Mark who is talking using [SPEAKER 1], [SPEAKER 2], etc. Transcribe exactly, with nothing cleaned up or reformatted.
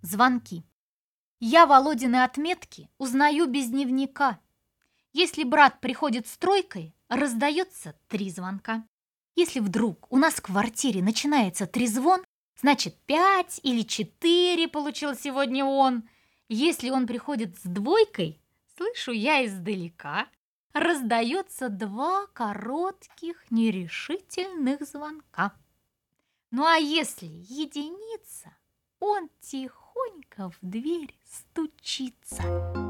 [SPEAKER 1] Звонки. Я Володины отметки узнаю без дневника. Если брат приходит с тройкой, раздается три звонка. Если вдруг у нас в квартире начинается трезвон, значит пять или четыре получил сегодня он. Если он приходит с двойкой, слышу я издалека, раздается два коротких нерешительных звонка. Ну а если единица, он тихонько в дверь стучится.